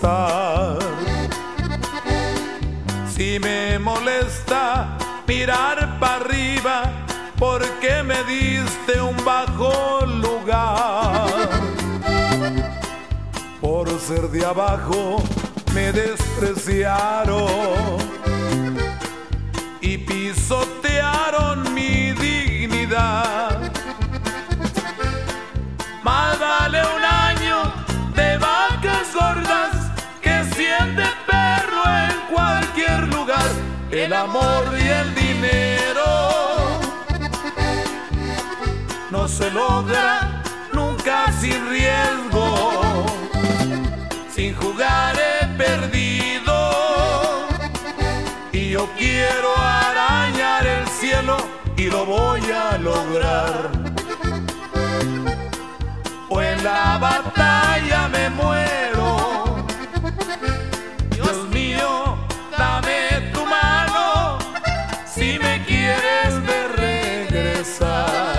estar. Si me molesta mirar para arriba, porque me diste un bajo lugar. Por ser de abajo me despreciaron y pisotearon mi dignidad. Más vale un año de vacas gordas que 100 de perro en cualquier lugar. El amor y el dinero no se logra nunca sin riesgo. Sin jugar he perdido y yo quiero arañar el cielo y lo voy a lograr. O en la batalla me muero. Dios mío, dame tu mano si me quieres ver regresar.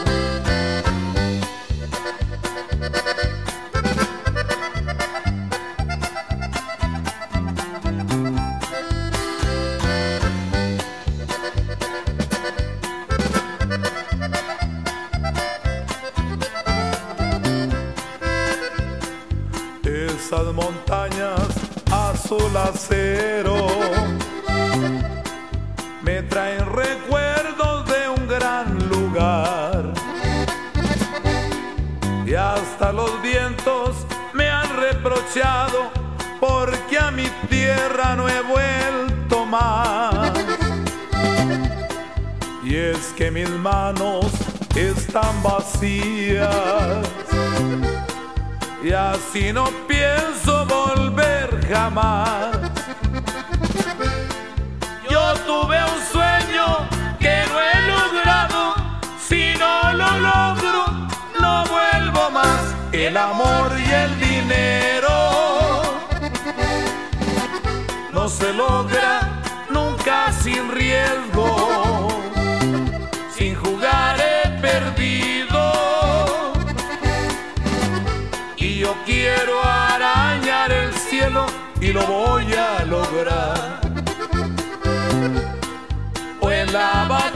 Esas montañas azul acero me traen recuerdos de un gran lugar, y hasta los vientos me han reprochado porque a mi tierra no he vuelto más. Y es que mis manos están vacías y así no pienso volver jamás. Yo tuve un sueño que no he logrado, si no lo logro no vuelvo más. El amor y el dinero no se logra nunca sin riesgo. Sin jugar he perdido y yo quiero arañar el cielo y lo voy a lograr. O en la batalla